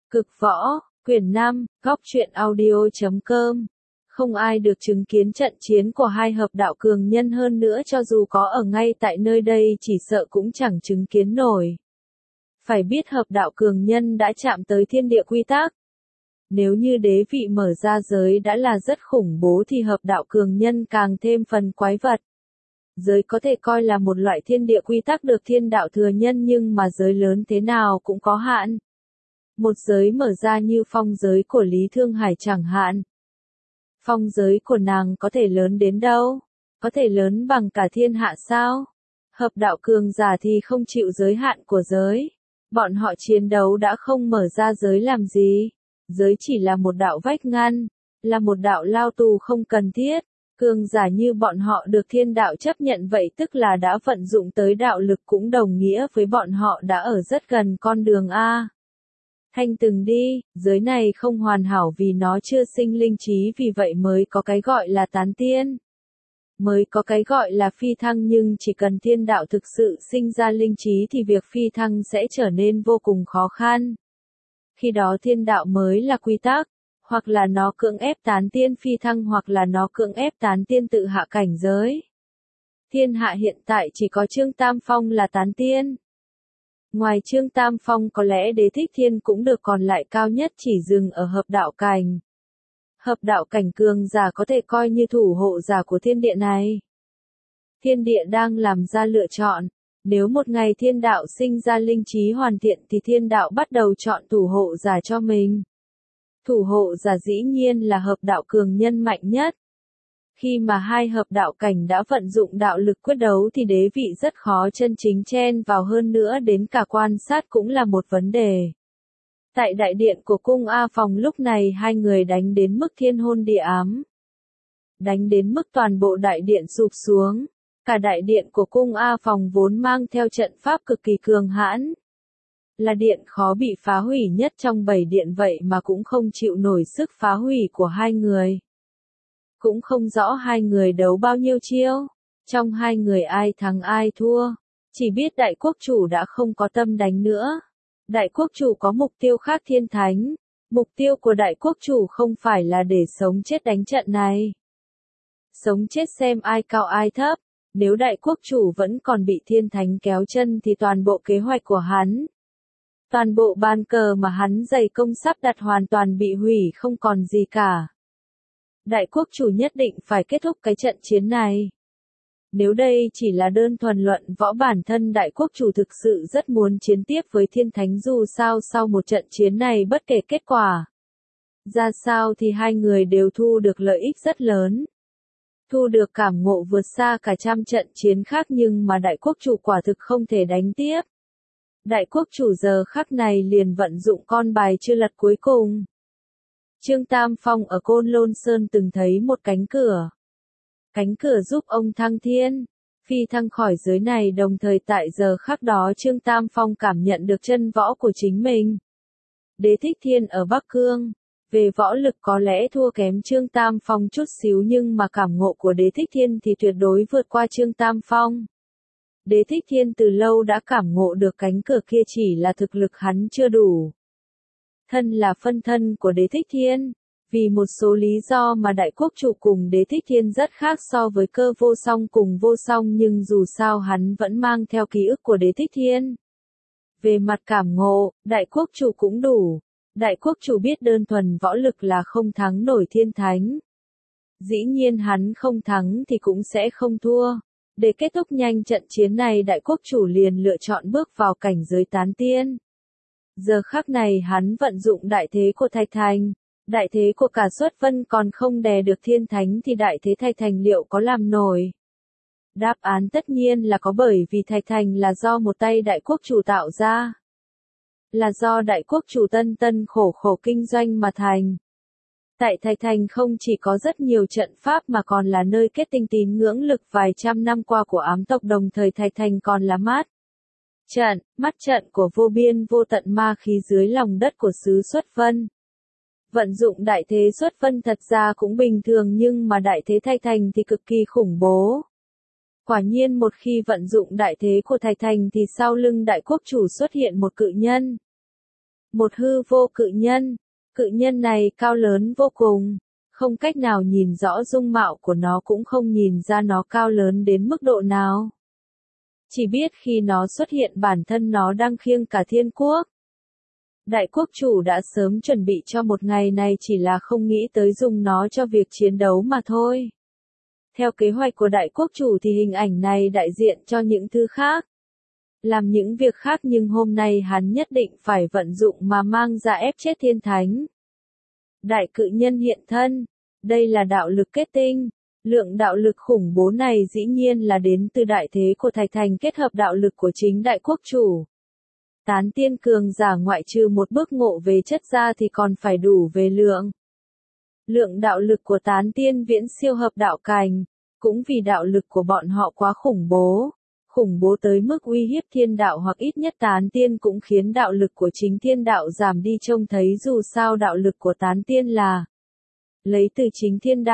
Cực võ, quyển 5, góc truyện audio.com. Không ai được chứng kiến trận chiến của hai hợp đạo cường nhân, hơn nữa cho dù có ở ngay tại nơi đây chỉ sợ cũng chẳng chứng kiến nổi. Phải biết hợp đạo cường nhân đã chạm tới thiên địa quy tắc. Nếu như đế vị mở ra giới đã là rất khủng bố thì hợp đạo cường nhân càng thêm phần quái vật. Giới có thể coi là một loại thiên địa quy tắc được thiên đạo thừa nhân, nhưng mà giới lớn thế nào cũng có hạn. Một giới mở ra như phong giới của Lý Thương Hải chẳng hạn. Phong giới của nàng có thể lớn đến đâu? Có thể lớn bằng cả thiên hạ sao? Hợp đạo cường giả thì không chịu giới hạn của giới. Bọn họ chiến đấu đã không mở ra giới làm gì? Giới chỉ là một đạo vách ngăn, là một đạo lao tù không cần thiết. Cường giả như bọn họ được thiên đạo chấp nhận vậy tức là đã vận dụng tới đạo lực, cũng đồng nghĩa với bọn họ đã ở rất gần con đường A. Thanh từng đi, giới này không hoàn hảo vì nó chưa sinh linh trí, vì vậy mới có cái gọi là tán tiên. Mới có cái gọi là phi thăng, nhưng chỉ cần thiên đạo thực sự sinh ra linh trí thì việc phi thăng sẽ trở nên vô cùng khó khăn. Khi đó thiên đạo mới là quy tắc, hoặc là nó cưỡng ép tán tiên phi thăng, hoặc là nó cưỡng ép tán tiên tự hạ cảnh giới. Thiên hạ hiện tại chỉ có Trương Tam Phong là tán tiên. Ngoài Trương Tam Phong có lẽ Đế Thích Thiên cũng được, còn lại cao nhất chỉ dừng ở hợp đạo cảnh. Hợp đạo cảnh cường giả có thể coi như thủ hộ giả của thiên địa này. Thiên địa đang làm ra lựa chọn. Nếu một ngày thiên đạo sinh ra linh trí hoàn thiện thì thiên đạo bắt đầu chọn thủ hộ giả cho mình. Thủ hộ giả dĩ nhiên là hợp đạo cường nhân mạnh nhất. Khi mà hai hợp đạo cảnh đã vận dụng đạo lực quyết đấu thì đế vị rất khó chân chính chen vào, hơn nữa đến cả quan sát cũng là một vấn đề. Tại đại điện của cung A Phòng lúc này hai người đánh đến mức thiên hôn địa ám. Đánh đến mức toàn bộ đại điện sụp xuống. Cả đại điện của cung A Phòng vốn mang theo trận pháp cực kỳ cường hãn. Là điện khó bị phá hủy nhất trong 7 điện, vậy mà cũng không chịu nổi sức phá hủy của hai người. Cũng không rõ hai người đấu bao nhiêu chiêu. Trong hai người ai thắng ai thua. Chỉ biết đại quốc chủ đã không có tâm đánh nữa. Đại quốc chủ có mục tiêu khác thiên thánh. Mục tiêu của đại quốc chủ không phải là để sống chết đánh trận này. Sống chết xem ai cao ai thấp. Nếu đại quốc chủ vẫn còn bị thiên thánh kéo chân thì toàn bộ kế hoạch của hắn, toàn bộ bàn cờ mà hắn dày công sắp đặt hoàn toàn bị hủy, không còn gì cả. Đại quốc chủ nhất định phải kết thúc cái trận chiến này. Nếu đây chỉ là đơn thuần luận võ, bản thân đại quốc chủ thực sự rất muốn chiến tiếp với thiên thánh, dù sao sau một trận chiến này bất kể kết quả ra sao thì hai người đều thu được lợi ích rất lớn. Thu được cảm ngộ vượt xa cả trăm trận chiến khác, nhưng mà đại quốc chủ quả thực không thể đánh tiếp. Đại quốc chủ giờ khắc này liền vận dụng con bài chưa lật cuối cùng. Trương Tam Phong ở Côn Lôn Sơn từng thấy một cánh cửa. Cánh cửa giúp ông thăng thiên, phi thăng khỏi giới này, đồng thời tại giờ khắc đó Trương Tam Phong cảm nhận được chân võ của chính mình. Đế Thích Thiên ở Bắc Cương, về võ lực có lẽ thua kém Trương Tam Phong chút xíu, nhưng mà cảm ngộ của Đế Thích Thiên thì tuyệt đối vượt qua Trương Tam Phong. Đế Thích Thiên từ lâu đã cảm ngộ được cánh cửa kia, chỉ là thực lực hắn chưa đủ. Thân là phân thân của Đế Thích Thiên, vì một số lý do mà đại quốc chủ cùng Đế Thích Thiên rất khác so với Cơ Vô Song cùng Vô Song, nhưng dù sao hắn vẫn mang theo ký ức của Đế Thích Thiên. Về mặt cảm ngộ, đại quốc chủ cũng đủ. Đại quốc chủ biết đơn thuần võ lực là không thắng nổi thiên thánh. Dĩ nhiên hắn không thắng thì cũng sẽ không thua. Để kết thúc nhanh trận chiến này, đại quốc chủ liền lựa chọn bước vào cảnh giới tán tiên. Giờ khắc này hắn vận dụng đại thế của Thạch Thành. Đại thế của cả Xuất Vân còn không đè được thiên thánh thì đại thế Thạch Thành liệu có làm nổi? Đáp án tất nhiên là có, bởi vì Thạch Thành là do một tay đại quốc chủ tạo ra. Là do đại quốc chủ tân khổ khổ kinh doanh mà thành. Tại Thạch Thành không chỉ có rất nhiều trận pháp mà còn là nơi kết tinh tín ngưỡng lực vài trăm năm qua của ám tộc, đồng thời Thạch Thành còn là mắt trận của vô biên vô tận ma khí dưới lòng đất của xứ Xuất Vân. Vận dụng đại thế Xuất Vân thật ra cũng bình thường, nhưng mà đại thế Thạch Thành thì cực kỳ khủng bố. Quả nhiên một khi vận dụng đại thế của Thạch Thành thì sau lưng đại quốc chủ xuất hiện một cự nhân. Một hư vô cự nhân này cao lớn vô cùng, không cách nào nhìn rõ dung mạo của nó cũng không nhìn ra nó cao lớn đến mức độ nào. Chỉ biết khi nó xuất hiện bản thân nó đang khiêng cả thiên quốc. Đại quốc chủ đã sớm chuẩn bị cho một ngày này chỉ là không nghĩ tới dùng nó cho việc chiến đấu mà thôi. Theo kế hoạch của đại quốc chủ thì hình ảnh này đại diện cho những thứ khác. Làm những việc khác nhưng hôm nay hắn nhất định phải vận dụng mà mang ra ép chết thiên thánh. Đại cự nhân hiện thân. Đây là đạo lực kết tinh. Lượng đạo lực khủng bố này dĩ nhiên là đến từ đại thế của Thạch Thành kết hợp đạo lực của chính đại quốc chủ. Tán tiên cường giả ngoại trừ một bước ngộ về chất ra thì còn phải đủ về lượng. Lượng đạo lực của tán tiên viễn siêu hợp đạo cành, cũng vì đạo lực của bọn họ quá khủng bố tới mức uy hiếp thiên đạo hoặc ít nhất tán tiên cũng khiến đạo lực của chính thiên đạo giảm đi trông thấy dù sao đạo lực của tán tiên là lấy từ chính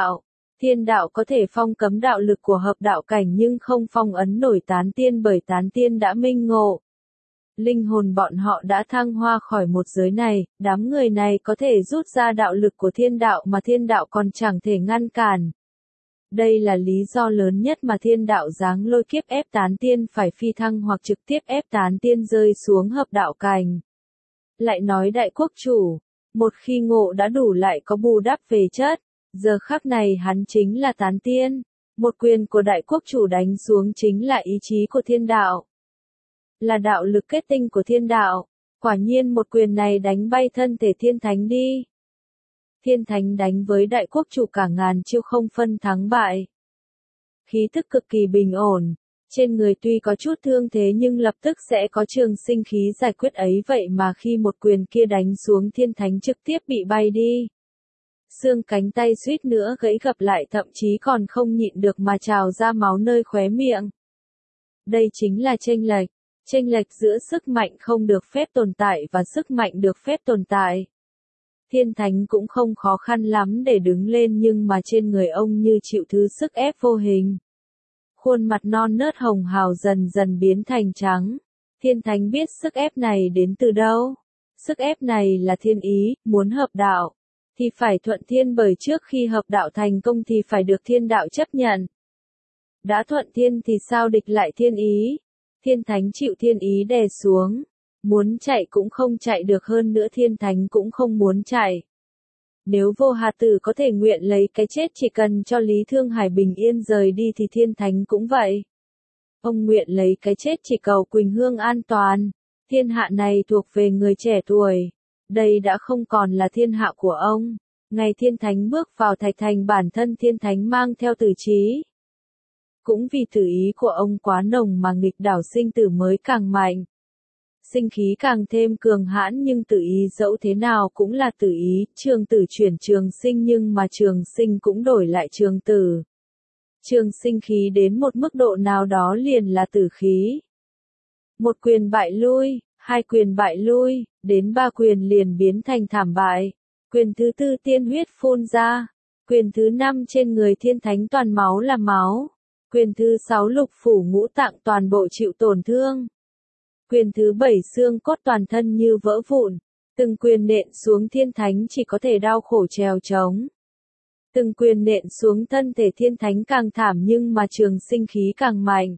thiên đạo có thể phong cấm đạo lực của hợp đạo cảnh nhưng không phong ấn nổi tán tiên bởi tán tiên đã minh ngộ. Linh hồn bọn họ đã thăng hoa khỏi một giới này, đám người này có thể rút ra đạo lực của thiên đạo mà thiên đạo còn chẳng thể ngăn cản. Đây là lý do lớn nhất mà thiên đạo giáng lôi kiếp ép tán tiên phải phi thăng hoặc trực tiếp ép tán tiên rơi xuống hợp đạo cành. Lại nói đại quốc chủ, một khi ngộ đã đủ lại có bù đắp về chất, giờ khắc này hắn chính là tán tiên. Một quyền của đại quốc chủ đánh xuống chính là ý chí của thiên đạo. Là đạo lực kết tinh của thiên đạo. Quả nhiên một quyền này đánh bay thân thể thiên thánh đi. Thiên thánh đánh với đại quốc chủ cả ngàn chiêu không phân thắng bại. Khí tức cực kỳ bình ổn. Trên người tuy có chút thương thế nhưng lập tức sẽ có trường sinh khí giải quyết ấy vậy mà khi một quyền kia đánh xuống thiên thánh trực tiếp bị bay đi. Xương cánh tay suýt nữa gãy gập lại thậm chí còn không nhịn được mà trào ra máu nơi khóe miệng. Đây chính là chênh lệch giữa sức mạnh không được phép tồn tại và sức mạnh được phép tồn tại. Thiên thánh cũng không khó khăn lắm để đứng lên nhưng mà trên người ông như chịu thứ sức ép vô hình. Khuôn mặt non nớt hồng hào dần dần biến thành trắng. Thiên thánh biết sức ép này đến từ đâu. Sức ép này là thiên ý, muốn hợp đạo thì phải thuận thiên bởi trước khi hợp đạo thành công thì phải được thiên đạo chấp nhận. Đã thuận thiên thì sao địch lại thiên ý. Thiên thánh chịu thiên ý đè xuống. Muốn chạy cũng không chạy được hơn nữa thiên thánh cũng không muốn chạy. Nếu vô hà tử có thể nguyện lấy cái chết chỉ cần cho Lý Thương Hải bình yên rời đi thì thiên thánh cũng vậy. Ông nguyện lấy cái chết chỉ cầu Quỳnh Hương an toàn. Thiên hạ này thuộc về người trẻ tuổi. Đây đã không còn là thiên hạ của ông. Ngày thiên thánh bước vào Thạch Thành bản thân thiên thánh mang theo tử trí. Cũng vì tử ý của ông quá nồng mà nghịch đảo sinh tử mới càng mạnh. Sinh khí càng thêm cường hãn nhưng tử ý dẫu thế nào cũng là tử ý, trường tử chuyển trường sinh nhưng mà trường sinh cũng đổi lại trường tử. Trường sinh khí đến một mức độ nào đó liền là tử khí. Một quyền bại lui, hai quyền bại lui, đến ba quyền liền biến thành thảm bại. Quyền thứ tư tiên huyết phun ra. Quyền thứ năm trên người thiên thánh toàn máu là máu. Quyền thứ sáu lục phủ ngũ tạng toàn bộ chịu tổn thương. Quyền thứ bảy xương cốt toàn thân như vỡ vụn. Từng quyền nện xuống thiên thánh chỉ có thể đau khổ trèo trống. Từng quyền nện xuống thân thể thiên thánh càng thảm nhưng mà trường sinh khí càng mạnh.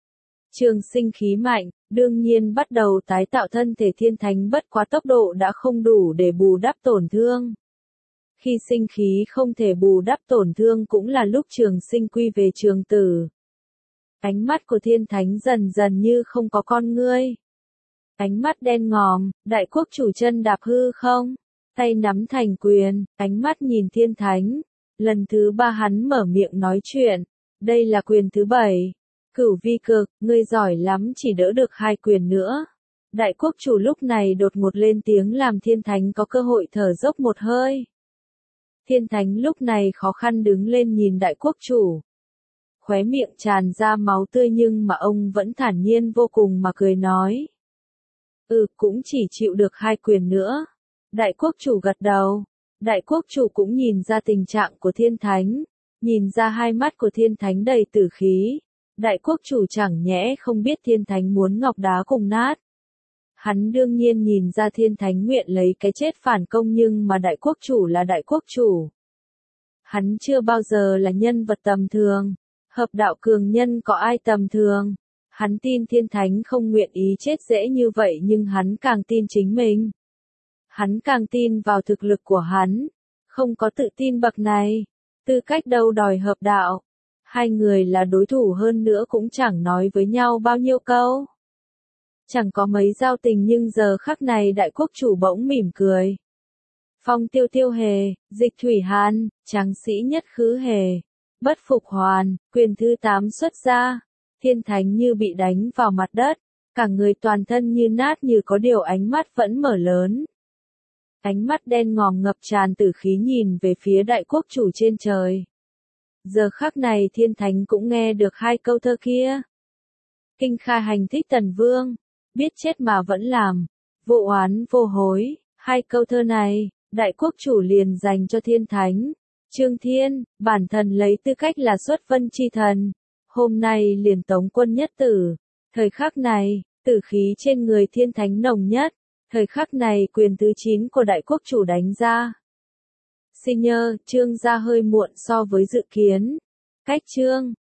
Trường sinh khí mạnh, đương nhiên bắt đầu tái tạo thân thể thiên thánh bất quá tốc độ đã không đủ để bù đắp tổn thương. Khi sinh khí không thể bù đắp tổn thương cũng là lúc trường sinh quy về trường tử. Ánh mắt của thiên thánh dần dần như không có con ngươi. Ánh mắt đen ngòm, đại quốc chủ chân đạp hư không, tay nắm thành quyền, ánh mắt nhìn thiên thánh. Lần thứ ba hắn mở miệng nói chuyện, đây là quyền thứ bảy. Cửu vi cực, ngươi giỏi lắm chỉ đỡ được hai quyền nữa. Đại quốc chủ lúc này đột ngột lên tiếng làm thiên thánh có cơ hội thở dốc một hơi. Thiên thánh lúc này khó khăn đứng lên nhìn đại quốc chủ. Khóe miệng tràn ra máu tươi nhưng mà ông vẫn thản nhiên vô cùng mà cười nói. Cũng chỉ chịu được hai quyền nữa. Đại quốc chủ gật đầu. Đại quốc chủ cũng nhìn ra tình trạng của thiên thánh. Nhìn ra hai mắt của thiên thánh đầy tử khí. Đại quốc chủ chẳng nhẽ không biết thiên thánh muốn ngọc đá cùng nát. Hắn đương nhiên nhìn ra Thiên Thánh nguyện lấy cái chết phản công nhưng mà đại quốc chủ là đại quốc chủ. Hắn chưa bao giờ là nhân vật tầm thường. Hợp đạo cường nhân có ai tầm thường. Hắn tin Thiên Thánh không nguyện ý chết dễ như vậy nhưng hắn càng tin chính mình. Hắn càng tin vào thực lực của hắn. Không có tự tin bậc này. Tư cách đâu đòi hợp đạo. Hai người là đối thủ hơn nữa cũng chẳng nói với nhau bao nhiêu câu. Chẳng có mấy giao tình nhưng giờ khắc này đại quốc chủ bỗng mỉm cười. Phong tiêu tiêu hề, dịch thủy hàn, tráng sĩ nhất khứ hề. Bất phục hoàn, quyền thứ 8 xuất ra. Thiên Thánh như bị đánh vào mặt đất. Cả người toàn thân như nát như có điều ánh mắt vẫn mở lớn. Ánh mắt đen ngòm ngập tràn tử khí nhìn về phía đại quốc chủ trên trời. Giờ khắc này Thiên Thánh cũng nghe được hai câu thơ kia. Kinh khai hành thích tần vương. Biết chết mà vẫn làm. Vô oán vô hối. Hai câu thơ này, đại quốc chủ liền dành cho Thiên Thánh. Trương Thiên, bản thân lấy tư cách là xuất vân chi thần. Hôm nay liền tống quân nhất tử. Thời khắc này, tử khí trên người Thiên Thánh nồng nhất. Thời khắc này quyền thứ 9 của đại quốc chủ đánh ra. Sinh nhơ, Trương gia hơi muộn so với dự kiến. Cách Trương,